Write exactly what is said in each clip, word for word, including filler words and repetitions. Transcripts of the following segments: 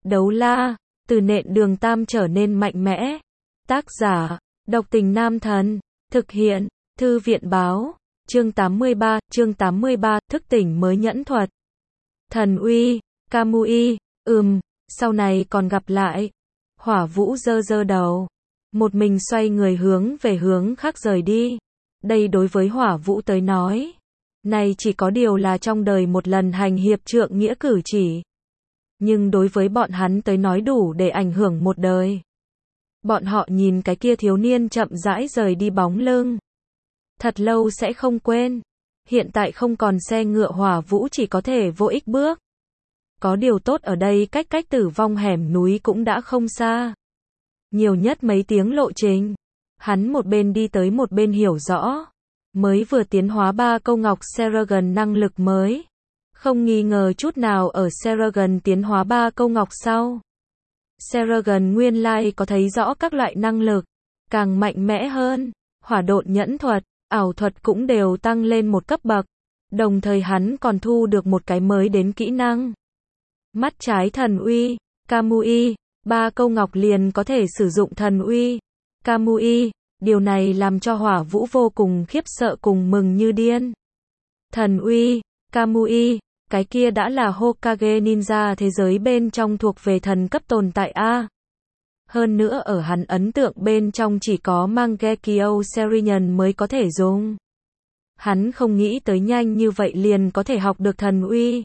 Đấu la, từ nện đường tam trở nên mạnh mẽ. Tác giả, Độc Tình Nam Thần. Thực hiện, Thư viện báo. Chương tám mươi ba, chương tám mươi ba, thức tỉnh mới nhẫn thuật. Thần uy, Kamui, ừm, sau này còn gặp lại. Hỏa Vũ giơ giơ đầu. Một mình xoay người hướng về hướng khác rời đi. Đây đối với Hỏa Vũ tới nói. Này chỉ có điều là trong đời một lần hành hiệp trượng nghĩa cử chỉ. Nhưng đối với bọn hắn tới nói đủ để ảnh hưởng một đời. Bọn họ nhìn cái kia thiếu niên chậm rãi rời đi bóng lưng. Thật lâu sẽ không quên. Hiện tại không còn xe ngựa, Hỏa Vũ chỉ có thể vô ích bước. Có điều tốt ở đây cách cách tử vong hẻm núi cũng đã không xa. Nhiều nhất mấy tiếng lộ trình. Hắn một bên đi tới một bên hiểu rõ. Mới vừa tiến hóa ba câu ngọc Seragon năng lực mới. Không nghi ngờ chút nào ở Seragon tiến hóa ba câu ngọc sau. Seragon nguyên lai có thấy rõ các loại năng lực. Càng mạnh mẽ hơn. Hỏa độn nhẫn thuật, ảo thuật cũng đều tăng lên một cấp bậc. Đồng thời hắn còn thu được một cái mới đến kỹ năng. Mắt trái thần uy, Kamui, ba câu ngọc liền có thể sử dụng thần uy, Kamui, điều này làm cho Hỏa Vũ vô cùng khiếp sợ cùng mừng như điên. Thần uy, Kamui, cái kia đã là Hokage ninja thế giới bên trong thuộc về thần cấp tồn tại a. Hơn nữa ở hắn ấn tượng bên trong chỉ có Mangekyo Serinian mới có thể dùng. Hắn không nghĩ tới nhanh như vậy liền có thể học được thần uy.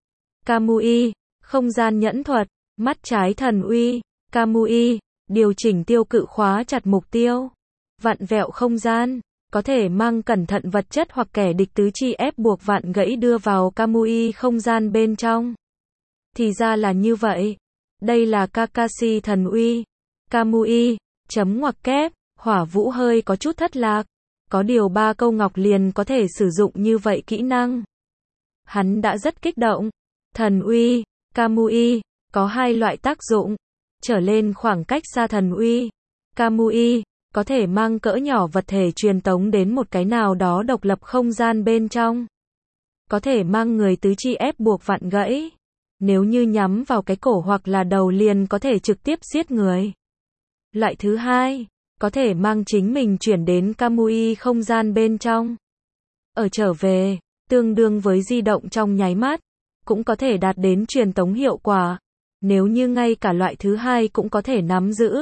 Kamui, không gian nhẫn thuật, mắt trái thần uy, Kamui, điều chỉnh tiêu cự khóa chặt mục tiêu, vặn vẹo không gian, có thể mang cẩn thận vật chất hoặc kẻ địch tứ chi ép buộc vặn gãy đưa vào Kamui không gian bên trong. Thì ra là như vậy. Đây là Kakashi thần uy, Kamui, chấm ngoặc kép, Hỏa Vũ hơi có chút thất lạc. Có điều ba câu ngọc liền có thể sử dụng như vậy kỹ năng. Hắn đã rất kích động. Thần uy, Kamui, có hai loại tác dụng. Trở lên khoảng cách xa thần uy, Kamui, có thể mang cỡ nhỏ vật thể truyền tống đến một cái nào đó độc lập không gian bên trong. Có thể mang người tứ chi ép buộc vặn gãy. Nếu như nhắm vào cái cổ hoặc là đầu liền có thể trực tiếp giết người. Loại thứ hai, có thể mang chính mình chuyển đến Kamui không gian bên trong. Ở trở về, tương đương với di động trong nháy mắt, cũng có thể đạt đến truyền tống hiệu quả. Nếu như ngay cả loại thứ hai cũng có thể nắm giữ.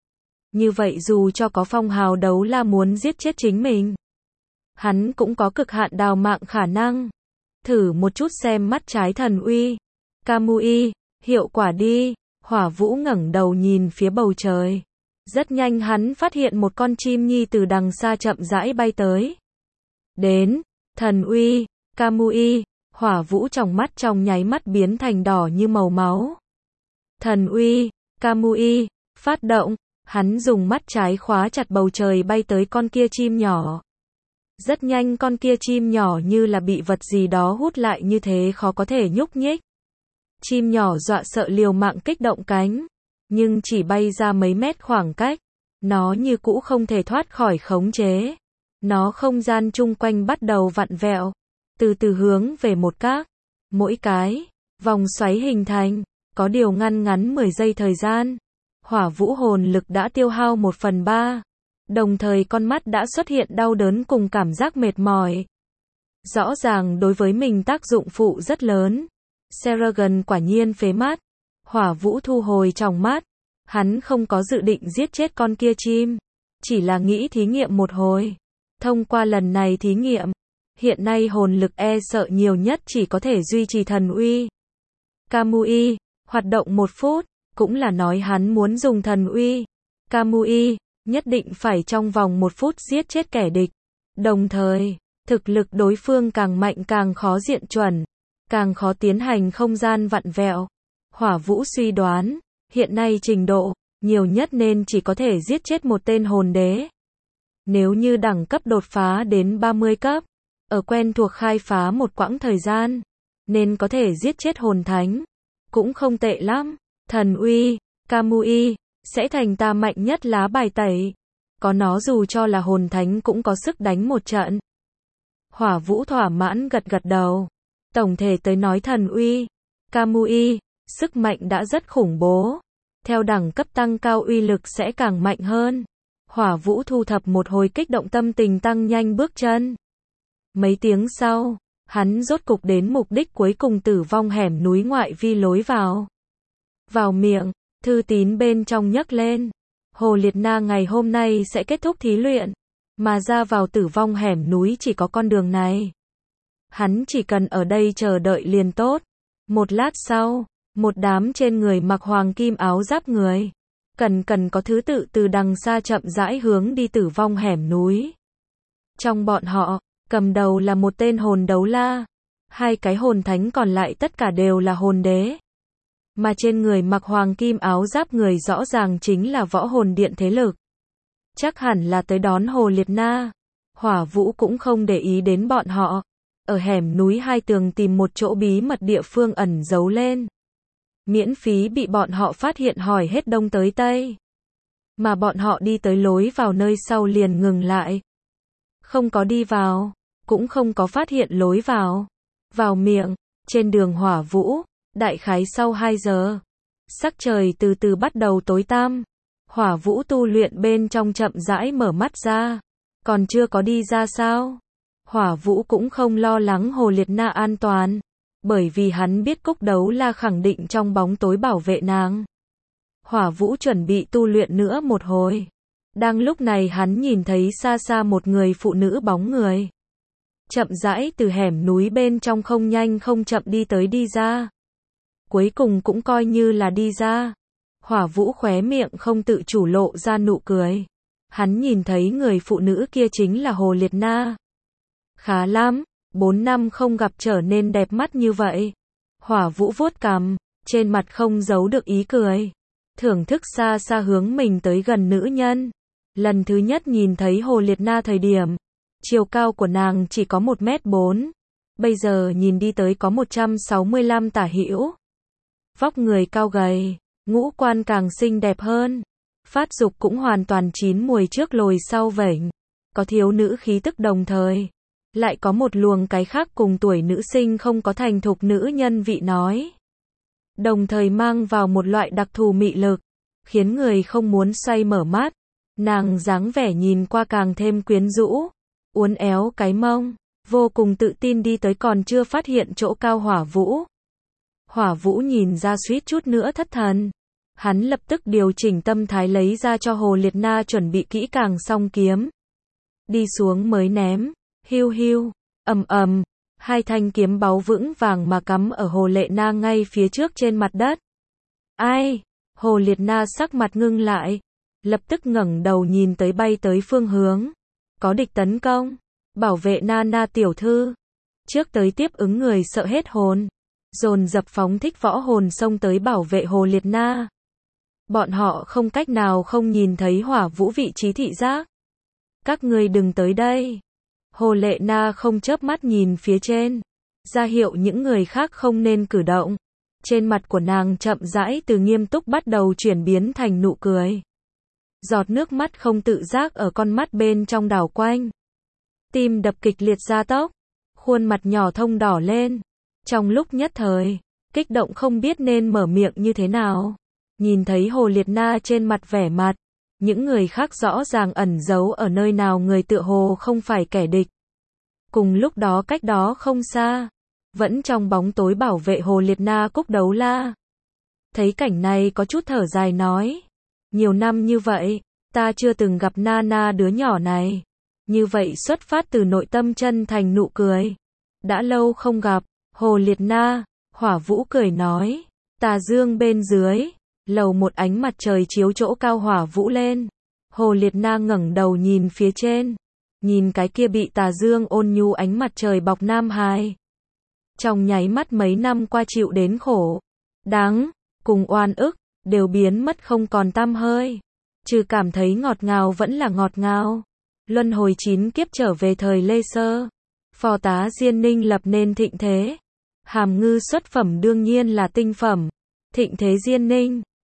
Như vậy dù cho có phong hào đấu la muốn giết chết chính mình, hắn cũng có cực hạn đào mạng khả năng. Thử một chút xem mắt trái thần uy, Kamui, hiệu quả đi. Hỏa Vũ ngẩng đầu nhìn phía bầu trời. Rất nhanh hắn phát hiện một con chim nhi từ đằng xa chậm rãi bay tới. Đến, thần uy, Kamui, Hỏa Vũ trong mắt trong nháy mắt biến thành đỏ như màu máu. Thần uy, Kamui, phát động, hắn dùng mắt trái khóa chặt bầu trời bay tới con kia chim nhỏ. Rất nhanh con kia chim nhỏ như là bị vật gì đó hút lại như thế khó có thể nhúc nhích. Chim nhỏ dọa sợ liều mạng kích động cánh, nhưng chỉ bay ra mấy mét khoảng cách, nó như cũ không thể thoát khỏi khống chế. Nó không gian chung quanh bắt đầu vặn vẹo, từ từ hướng về một các, mỗi cái, vòng xoáy hình thành, có điều ngăn ngắn mười giây thời gian. Hỏa Vũ hồn lực đã tiêu hao một phần ba, đồng thời con mắt đã xuất hiện đau đớn cùng cảm giác mệt mỏi. Rõ ràng đối với mình tác dụng phụ rất lớn. Seragon quả nhiên phế mắt. Hỏa Vũ thu hồi tròng mắt. Hắn không có dự định giết chết con kia chim, chỉ là nghĩ thí nghiệm một hồi. Thông qua lần này thí nghiệm, hiện nay hồn lực e sợ nhiều nhất chỉ có thể duy trì thần uy. Kamui, hoạt động một phút, cũng là nói hắn muốn dùng thần uy. Kamui, nhất định phải trong vòng một phút giết chết kẻ địch. Đồng thời, thực lực đối phương càng mạnh càng khó diện chuẩn, càng khó tiến hành không gian vặn vẹo. Hỏa Vũ suy đoán, hiện nay trình độ, nhiều nhất nên chỉ có thể giết chết một tên hồn đế. Nếu như đẳng cấp đột phá đến ba mươi cấp, ở quen thuộc khai phá một quãng thời gian, nên có thể giết chết hồn thánh. Cũng không tệ lắm. Thần uy, Kamui, sẽ thành ta mạnh nhất lá bài tẩy. Có nó dù cho là hồn thánh cũng có sức đánh một trận. Hỏa Vũ thỏa mãn gật gật đầu. Tổng thể tới nói thần uy, Kamui, sức mạnh đã rất khủng bố. Theo đẳng cấp tăng cao uy lực sẽ càng mạnh hơn. Hỏa Vũ thu thập một hồi kích động tâm tình tăng nhanh bước chân. Mấy tiếng sau, hắn rốt cục đến mục đích cuối cùng Tử Vong hẻm núi ngoại vi lối vào. Vào miệng, thư tín bên trong nhấc lên. Hồ Liệt Na ngày hôm nay sẽ kết thúc thí luyện, mà ra vào Tử Vong hẻm núi chỉ có con đường này. Hắn chỉ cần ở đây chờ đợi liền tốt. Một lát sau, một đám trên người mặc hoàng kim áo giáp người, cần cần có thứ tự từ đằng xa chậm rãi hướng đi Tử Vong hẻm núi. Trong bọn họ, cầm đầu là một tên hồn đấu la, hai cái hồn thánh còn lại tất cả đều là hồn đế. Mà trên người mặc hoàng kim áo giáp người rõ ràng chính là võ hồn điện thế lực. Chắc hẳn là tới đón Hồ Liệt Na. Hỏa Vũ cũng không để ý đến bọn họ. Ở hẻm núi hai tường tìm một chỗ bí mật địa phương ẩn giấu lên. Miễn phí bị bọn họ phát hiện hỏi hết đông tới tây. Mà bọn họ đi tới lối vào nơi sau liền ngừng lại. Không có đi vào, cũng không có phát hiện lối vào. Vào miệng, trên đường Hỏa Vũ, đại khái sau hai giờ. Sắc trời từ từ bắt đầu tối tăm. Hỏa Vũ tu luyện bên trong chậm rãi mở mắt ra. Còn chưa có đi ra sao? Hỏa Vũ cũng không lo lắng Hồ Liệt Na an toàn. Bởi vì hắn biết Cúc Đấu La khẳng định trong bóng tối bảo vệ nàng. Hỏa Vũ chuẩn bị tu luyện nữa một hồi. Đang lúc này hắn nhìn thấy xa xa một người phụ nữ bóng người. Chậm rãi từ hẻm núi bên trong không nhanh không chậm đi tới đi ra. Cuối cùng cũng coi như là đi ra. Hỏa Vũ khóe miệng không tự chủ lộ ra nụ cười. Hắn nhìn thấy người phụ nữ kia chính là Hồ Liệt Na. Khá lắm, bốn năm không gặp trở nên đẹp mắt như vậy. Hỏa Vũ vuốt cằm, trên mặt không giấu được ý cười. Thưởng thức xa xa hướng mình tới gần nữ nhân. Lần thứ nhất nhìn thấy Hồ Liệt Na thời điểm, chiều cao của nàng chỉ có một mét bốn. Bây giờ nhìn đi tới có một trăm sáu mươi lăm tả hữu. Vóc người cao gầy, ngũ quan càng xinh đẹp hơn. Phát dục cũng hoàn toàn chín mùi trước lồi sau vểnh. Có thiếu nữ khí tức đồng thời. Lại có một luồng cái khác cùng tuổi nữ sinh không có thành thục nữ nhân vị nói. Đồng thời mang vào một loại đặc thù mị lực, khiến người không muốn xoay mở mắt. Nàng dáng vẻ nhìn qua càng thêm quyến rũ, uốn éo cái mông, vô cùng tự tin đi tới còn chưa phát hiện chỗ cao Hỏa Vũ. Hỏa Vũ nhìn ra suýt chút nữa thất thần. Hắn lập tức điều chỉnh tâm thái lấy ra cho Hồ Liệt Na chuẩn bị kỹ càng song kiếm. Đi xuống mới ném, hiu hiu, ầm ầm, hai thanh kiếm báu vững vàng mà cắm ở Hồ Lệ Na ngay phía trước trên mặt đất. Ai? Hồ Liệt Na sắc mặt ngưng lại, lập tức ngẩng đầu nhìn tới bay tới phương hướng. Có địch tấn công, bảo vệ Na Na tiểu thư. Trước tới tiếp ứng người sợ hết hồn, dồn dập phóng thích võ hồn xông tới bảo vệ Hồ Liệt Na. Bọn họ không cách nào không nhìn thấy Hỏa Vũ vị trí thị giác. Các ngươi đừng tới đây. Hồ Lệ Na không chớp mắt nhìn phía trên, ra hiệu những người khác không nên cử động. Trên mặt của nàng chậm rãi từ nghiêm túc bắt đầu chuyển biến thành nụ cười. Giọt nước mắt không tự giác ở con mắt bên trong đảo quanh. Tim đập kịch liệt gia tốc, khuôn mặt nhỏ thông đỏ lên. Trong lúc nhất thời, kích động không biết nên mở miệng như thế nào. Nhìn thấy Hồ Liệt Na trên mặt vẻ mặt, những người khác rõ ràng ẩn giấu ở nơi nào người tựa hồ không phải kẻ địch. Cùng lúc đó cách đó không xa, vẫn trong bóng tối bảo vệ Hồ Liệt Na Cúc Đấu La. Thấy cảnh này có chút thở dài nói. Nhiều năm như vậy, ta chưa từng gặp Na Na đứa nhỏ này. Như vậy xuất phát từ nội tâm chân thành nụ cười. Đã lâu không gặp, Hồ Liệt Na, Hỏa Vũ cười nói. Tà dương bên dưới, lầu một ánh mặt trời chiếu chỗ cao Hỏa Vũ lên. Hồ Liệt Na ngẩng đầu nhìn phía trên. Nhìn cái kia bị tà dương ôn nhu ánh mặt trời bọc nam hài. Trong nháy mắt mấy năm qua chịu đến khổ, đắng, cùng oan ức, đều biến mất không còn tăm hơi. Trừ cảm thấy ngọt ngào vẫn là ngọt ngào. Luân hồi chín kiếp trở về thời Lê Sơ. Phò tá Diên Ninh lập nên thịnh thế. Hàm ngư xuất phẩm đương nhiên là tinh phẩm. Thịnh thế Diên Ninh.